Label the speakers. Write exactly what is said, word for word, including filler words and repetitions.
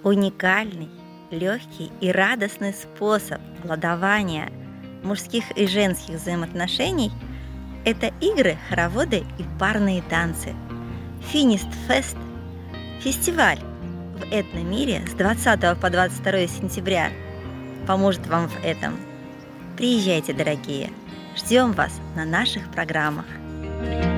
Speaker 1: Уникальный, легкий и радостный способ ладования мужских и женских взаимоотношений – это игры, хороводы и парные танцы. Финист-фест – фестиваль в этномире с двадцатого по двадцать второе сентября поможет вам в этом. Приезжайте, дорогие! Ждем вас на наших программах.